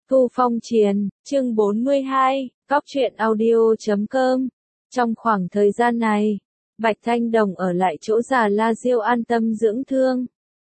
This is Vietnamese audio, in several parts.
Thu Phong Triền, chương 42, Góc truyện audio.com. Trong khoảng thời gian này, Bạch Thanh Đồng ở lại chỗ Già La Diêu an tâm dưỡng thương.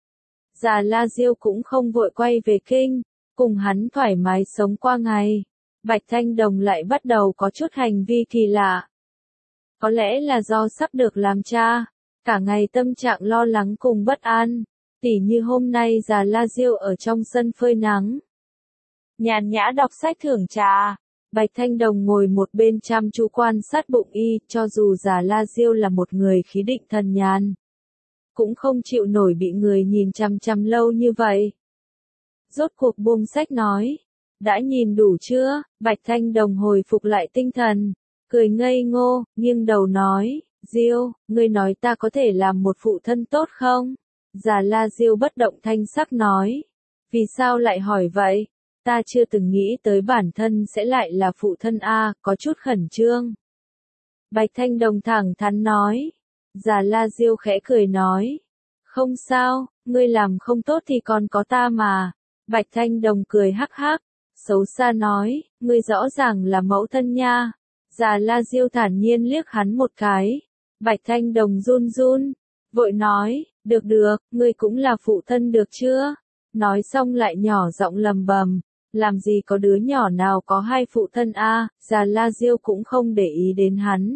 Già La Diêu cũng không vội quay về kinh, cùng hắn thoải mái sống qua ngày. Bạch Thanh Đồng lại bắt đầu có chút hành vi kỳ lạ. Có lẽ là do sắp được làm cha, cả ngày tâm trạng lo lắng cùng bất an, tỉ như hôm nay Già La Diêu ở trong sân phơi nắng. Nhàn nhã đọc sách thưởng trà, Bạch Thanh Đồng ngồi một bên chăm chú quan sát bụng y, cho dù Già La Diêu là một người khí định thần nhàn, cũng không chịu nổi bị người nhìn chằm chằm lâu như vậy. Rốt cuộc buông sách nói, đã nhìn đủ chưa? Bạch Thanh Đồng hồi phục lại tinh thần, cười ngây ngô, nghiêng đầu nói, Diêu, ngươi nói ta có thể làm một phụ thân tốt không? Già La Diêu bất động thanh sắc nói, vì sao lại hỏi vậy? Ta chưa từng nghĩ tới bản thân sẽ lại là phụ thân a, có chút khẩn trương. Bạch Thanh Đồng thẳng thắn nói. Già La Diêu khẽ cười nói. Không sao, ngươi làm không tốt thì còn có ta mà. Bạch Thanh Đồng cười hắc hắc, xấu xa nói, ngươi rõ ràng là mẫu thân nha. Già La Diêu thản nhiên liếc hắn một cái. Bạch Thanh Đồng run run, vội nói, được được, ngươi cũng là phụ thân được chưa? Nói xong lại nhỏ giọng lầm bầm. Làm gì có đứa nhỏ nào có hai phụ thân a? Già La Diêu cũng không để ý đến hắn.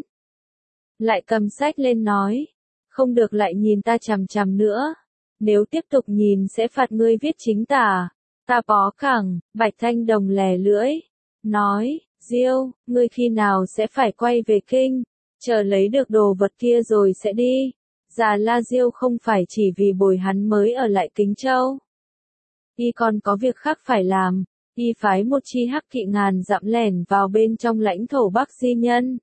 Lại cầm sách lên nói, không được lại nhìn ta chằm chằm nữa. Nếu tiếp tục nhìn sẽ phạt ngươi viết chính tả. Ta bó cẳng, Bạch Thanh Đồng lè lưỡi. Nói, Diêu, ngươi khi nào sẽ phải quay về kinh? Chờ lấy được đồ vật kia rồi sẽ đi. Già La Diêu không phải chỉ vì bồi hắn mới ở lại Kính Châu. Y còn có việc khác phải làm. Y phái một chi hắc kỵ ngàn dặm lẻn vào bên trong lãnh thổ Bắc Di Nhân.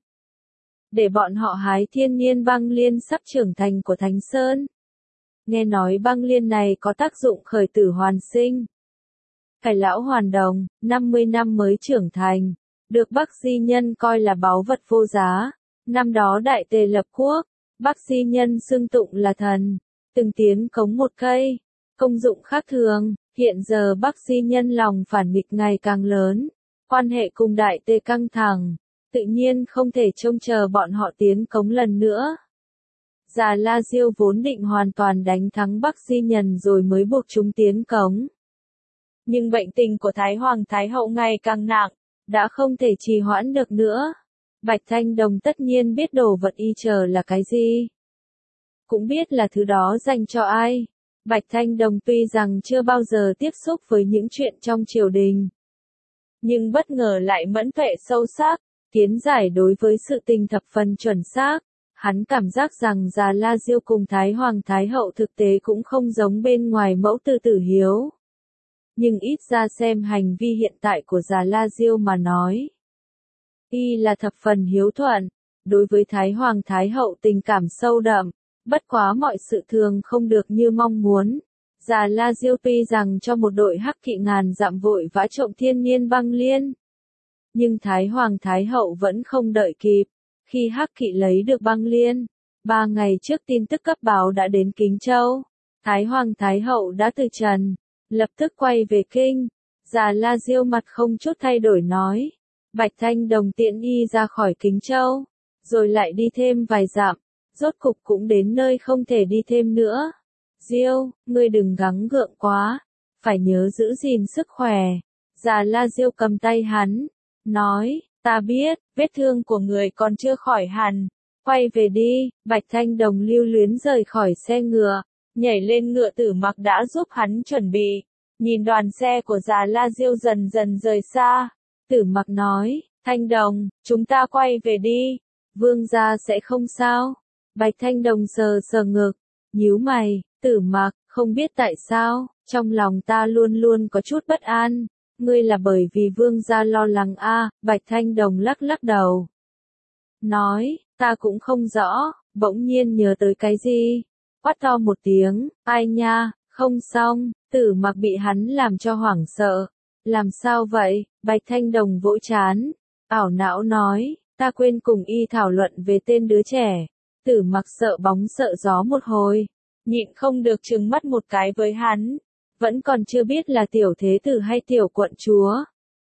Để bọn họ hái thiên niên băng liên sắp trưởng thành của Thánh Sơn. Nghe nói băng liên này có tác dụng khởi tử hoàn sinh. Cải lão hoàn đồng, 50 năm mới trưởng thành. Được Bắc Di Nhân coi là báu vật vô giá. Năm đó Đại Tề lập quốc, Bắc Di Nhân xưng tụng là thần. Từng tiến cống một cây. Công dụng khác thường. Hiện giờ Bắc Di Nhân lòng phản nghịch ngày càng lớn, quan hệ cùng Đại Tề căng thẳng, tự nhiên không thể trông chờ bọn họ tiến cống lần nữa. Già La Diêu vốn định hoàn toàn đánh thắng Bắc Di Nhân rồi mới buộc chúng tiến cống. Nhưng bệnh tình của Thái Hoàng Thái Hậu ngày càng nặng, đã không thể trì hoãn được nữa. Bạch Thanh Đồng tất nhiên biết đồ vật y chờ là cái gì. Cũng biết là thứ đó dành cho ai. Bạch Thanh Đồng tuy rằng chưa bao giờ tiếp xúc với những chuyện trong triều đình, nhưng bất ngờ lại mẫn tuệ sâu sắc, kiến giải đối với sự tình thập phần chuẩn xác. Hắn cảm giác rằng Già La Diêu cùng Thái Hoàng Thái Hậu thực tế cũng không giống bên ngoài mẫu tư tử hiếu. Nhưng ít ra xem hành vi hiện tại của Già La Diêu mà nói, y là thập phần hiếu thuận, đối với Thái Hoàng Thái Hậu tình cảm sâu đậm. Bất quá mọi sự thường không được như mong muốn. Già La Diêu tuy rằng cho một đội hắc kỵ ngàn dặm vội vã trộm thiên niên băng liên. Nhưng Thái Hoàng Thái Hậu vẫn không đợi kịp. Khi hắc kỵ lấy được băng liên, 3 ngày trước tin tức cấp báo đã đến Kính Châu. Thái Hoàng Thái Hậu đã từ trần, lập tức quay về kinh. Già La Diêu mặt không chút thay đổi nói. Bạch Thanh Đồng tiễn y ra khỏi Kính Châu, rồi lại đi thêm vài dặm. Rốt cục cũng đến nơi không thể đi thêm nữa. Diêu, ngươi đừng gắng gượng quá, phải nhớ giữ gìn sức khỏe. Già La Diêu cầm tay hắn, nói, ta biết, vết thương của người còn chưa khỏi hẳn. Quay về đi. Bạch Thanh Đồng lưu luyến rời khỏi xe ngựa, nhảy lên ngựa Tử Mặc đã giúp hắn chuẩn bị. Nhìn đoàn xe của Già La Diêu dần dần rời xa, Tử Mặc nói, Thanh Đồng, chúng ta quay về đi. Vương gia sẽ không sao. Bạch Thanh Đồng sờ sờ ngực, nhíu mày, Tử Mặc, không biết tại sao, trong lòng ta luôn luôn có chút bất an. Ngươi là bởi vì vương gia lo lắng a? Bạch Thanh Đồng lắc lắc đầu. Nói, ta cũng không rõ, bỗng nhiên nhớ tới cái gì. Quát to một tiếng, ai nha, không xong. Tử Mặc bị hắn làm cho hoảng sợ. Làm sao vậy? Bạch Thanh Đồng vỗ trán, ảo não nói, ta quên cùng y thảo luận về tên đứa trẻ. Tử Mặc sợ bóng sợ gió một hồi, nhịn không được trừng mắt một cái với hắn. Vẫn còn chưa biết là tiểu thế tử hay tiểu quận chúa.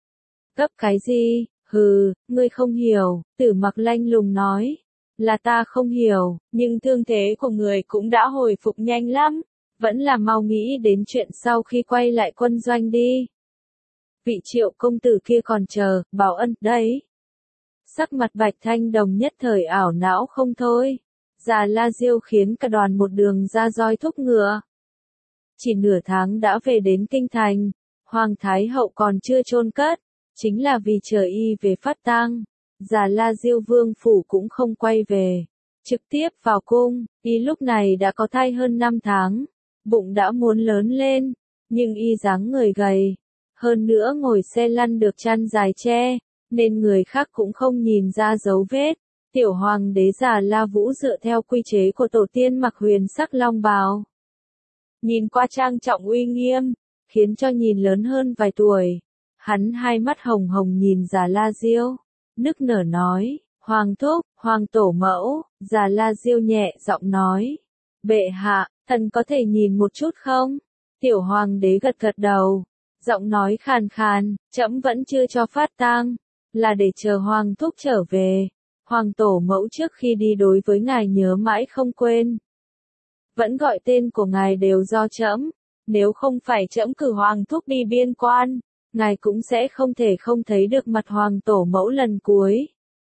Gấp cái gì? Hừ, ngươi không hiểu, Tử Mặc lạnh lùng nói. Là ta không hiểu, nhưng thương thế của người cũng đã hồi phục nhanh lắm. Vẫn là mau nghĩ đến chuyện sau khi quay lại quân doanh đi. Vị Triệu công tử kia còn chờ, bảo ân đấy. Sắc mặt Bạch Thanh Đồng nhất thời ảo não không thôi. Già La Diêu khiến cả đoàn một đường ra roi thúc ngựa. Chỉ nửa tháng đã về đến kinh thành, Hoàng Thái Hậu còn chưa chôn cất, chính là vì chờ y về phát tang. Già La Diêu vương phủ cũng không quay về, trực tiếp vào cung. Y lúc này đã có thai hơn 5 tháng, bụng đã muốn lớn lên, nhưng y dáng người gầy, hơn nữa ngồi xe lăn được chăn dài che, nên người khác cũng không nhìn ra dấu vết. Tiểu hoàng đế Già La Vũ dựa theo quy chế của tổ tiên mặc huyền sắc long bào, nhìn qua trang trọng uy nghiêm, khiến cho nhìn lớn hơn vài tuổi. Hắn hai mắt hồng hồng nhìn Già La Diêu, nức nở nói, Hoàng thúc, Hoàng tổ mẫu. Già La Diêu nhẹ giọng nói, bệ hạ, thần có thể nhìn một chút không? Tiểu hoàng đế gật gật đầu, giọng nói khàn khàn, trẫm vẫn chưa cho phát tang, là để chờ Hoàng thúc trở về. Hoàng tổ mẫu trước khi đi đối với ngài nhớ mãi không quên. Vẫn gọi tên của ngài đều do trẫm, nếu không phải trẫm cử Hoàng thúc đi biên quan, ngài cũng sẽ không thể không thấy được mặt Hoàng tổ mẫu lần cuối.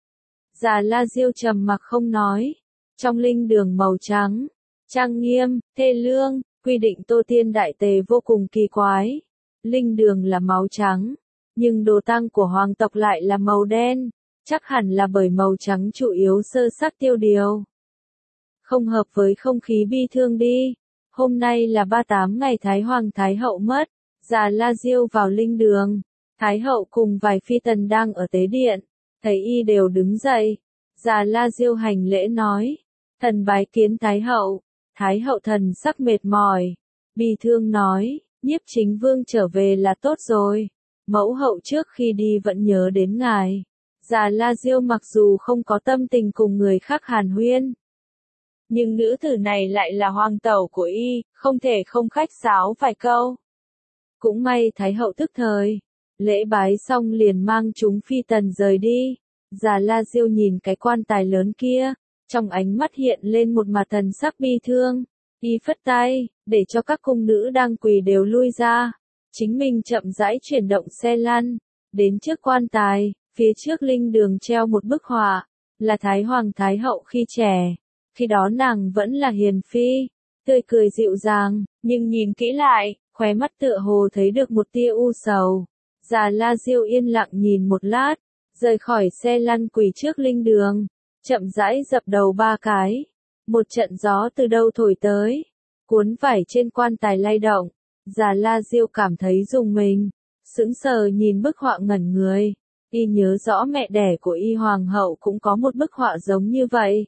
Già La Diêu trầm mặc không nói. Trong linh đường màu trắng, trang nghiêm, thê lương, quy định Tô Tiên Đại Tề vô cùng kỳ quái. Linh đường là máu trắng, nhưng đồ tang của hoàng tộc lại là màu đen, chắc hẳn là bởi màu trắng chủ yếu sơ sắc tiêu điều. Không hợp với không khí bi thương đi. Hôm nay là 38 ngày Thái Hoàng Thái Hậu mất. Già La Diêu vào linh đường, Thái Hậu cùng vài phi tần đang ở tế điện, thấy y đều đứng dậy. Già La Diêu hành lễ nói, thần bái kiến Thái Hậu. Thái Hậu thần sắc mệt mỏi, bi thương nói, Nhiếp Chính Vương trở về là tốt rồi. Mẫu hậu trước khi đi vẫn nhớ đến ngài. Già La Diêu mặc dù không có tâm tình cùng người khác hàn huyên, nhưng nữ tử này lại là hoàng tẩu của y, không thể không khách sáo vài câu. Cũng may Thái Hậu tức thời, lễ bái xong liền mang chúng phi tần rời đi. Già La Diêu nhìn cái quan tài lớn kia, trong ánh mắt hiện lên một mặt thần sắc bi thương. Y phất tay, để cho các cung nữ đang quỳ đều lui ra. Chính mình chậm rãi chuyển động xe lăn, đến trước quan tài, phía trước linh đường treo một bức họa, là Thái Hoàng Thái Hậu khi trẻ. Khi đó nàng vẫn là hiền phi, tươi cười dịu dàng, nhưng nhìn kỹ lại, khóe mắt tựa hồ thấy được một tia u sầu. Già La Diêu yên lặng nhìn một lát, rời khỏi xe lăn quỳ trước linh đường, chậm rãi dập đầu 3 cái. Một trận gió từ đâu thổi tới, cuốn vải trên quan tài lay động. Già La Diêu cảm thấy rùng mình, sững sờ nhìn bức họa ngẩn người. Y nhớ rõ mẹ đẻ của Y hoàng hậu cũng có một bức họa giống như vậy.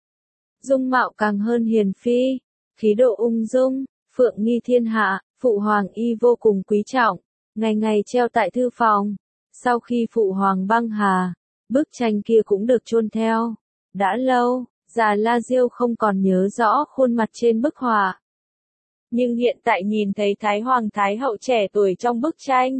Dung mạo càng hơn hiền phi, khí độ ung dung, phượng nghi thiên hạ, phụ hoàng Y vô cùng quý trọng, ngày ngày treo tại thư phòng. Sau khi phụ hoàng băng hà, bức tranh kia cũng được chôn theo. Đã lâu, Già La Diêu không còn nhớ rõ khuôn mặt trên bức họa. Nhưng hiện tại nhìn thấy Thái Hoàng Thái Hậu trẻ tuổi trong bức tranh,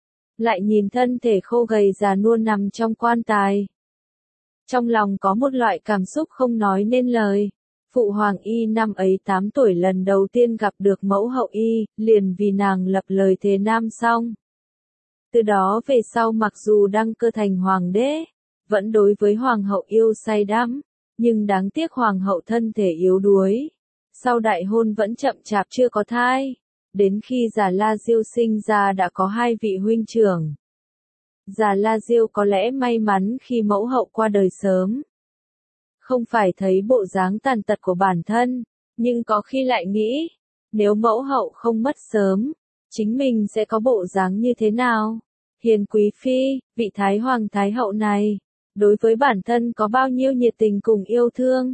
lại nhìn thân thể khô gầy già nua nằm trong quan tài. Trong lòng có một loại cảm xúc không nói nên lời. Phụ hoàng Y năm ấy 8 tuổi lần đầu tiên gặp được mẫu hậu Y, liền vì nàng lập lời thề nam xong. Từ đó về sau mặc dù đăng cơ thành hoàng đế, vẫn đối với hoàng hậu yêu say đắm, nhưng đáng tiếc hoàng hậu thân thể yếu đuối. Sau đại hôn vẫn chậm chạp chưa có thai, đến khi Già La Diêu sinh ra đã có 2 vị huynh trưởng. Già La Diêu có lẽ may mắn khi mẫu hậu qua đời sớm. Không phải thấy bộ dáng tàn tật của bản thân, nhưng có khi lại nghĩ, nếu mẫu hậu không mất sớm, chính mình sẽ có bộ dáng như thế nào? Hiền quý phi, vị Thái Hoàng Thái Hậu này, đối với bản thân có bao nhiêu nhiệt tình cùng yêu thương,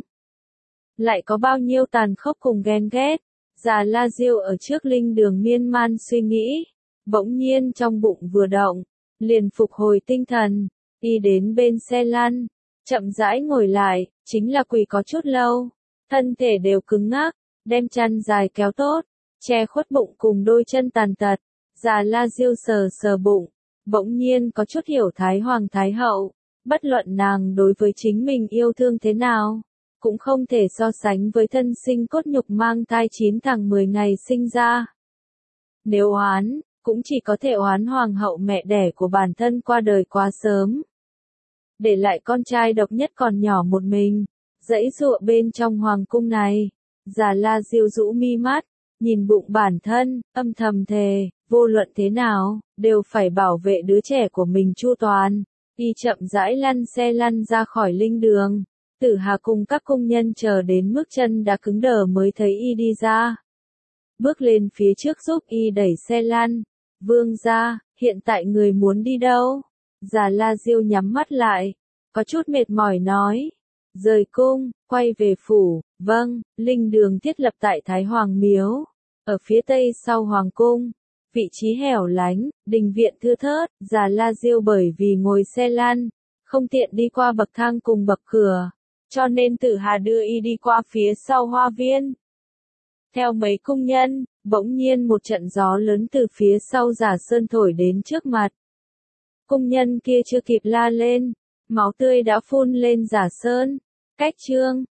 lại có bao nhiêu tàn khốc cùng ghen ghét. Già La Diêu ở trước linh đường miên man suy nghĩ, bỗng nhiên trong bụng vừa động, liền phục hồi tinh thần, đi đến bên xe lăn, chậm rãi ngồi lại, chính là quỳ có chút lâu, thân thể đều cứng ngắc, đem chăn dài kéo tốt, che khuất bụng cùng đôi chân tàn tật. Già La Diêu sờ sờ bụng, bỗng nhiên có chút hiểu Thái Hoàng Thái Hậu, bất luận nàng đối với chính mình yêu thương thế nào, cũng không thể so sánh với thân sinh cốt nhục mang thai 9 tháng 10 ngày sinh ra. Nếu oán, cũng chỉ có thể oán Hoàng hậu mẹ đẻ của bản thân qua đời quá sớm. Để lại con trai độc nhất còn nhỏ một mình, dãy dụa bên trong hoàng cung này. Già La Diêu rũ mi mắt, nhìn bụng bản thân, âm thầm thề, vô luận thế nào, đều phải bảo vệ đứa trẻ của mình chu toàn. Y chậm rãi lăn xe lăn ra khỏi linh đường. Tử Hà cùng các cung nhân chờ đến mức chân đã cứng đờ mới thấy y đi ra. Bước lên phía trước giúp y đẩy xe lăn. Vương gia, hiện tại người muốn đi đâu? Già La Diêu nhắm mắt lại, có chút mệt mỏi nói. Rời cung, quay về phủ, vâng, linh đường thiết lập tại Thái Hoàng Miếu, ở phía tây sau Hoàng cung, vị trí hẻo lánh, đình viện thưa thớt. Già La Diêu bởi vì ngồi xe lăn, không tiện đi qua bậc thang cùng bậc cửa, cho nên Tử Hà đưa y đi qua phía sau hoa viên. Theo mấy cung nhân, bỗng nhiên một trận gió lớn từ phía sau Giả Sơn thổi đến trước mặt. Cung nhân kia chưa kịp la lên, máu tươi đã phun lên Giả Sơn. Cách chương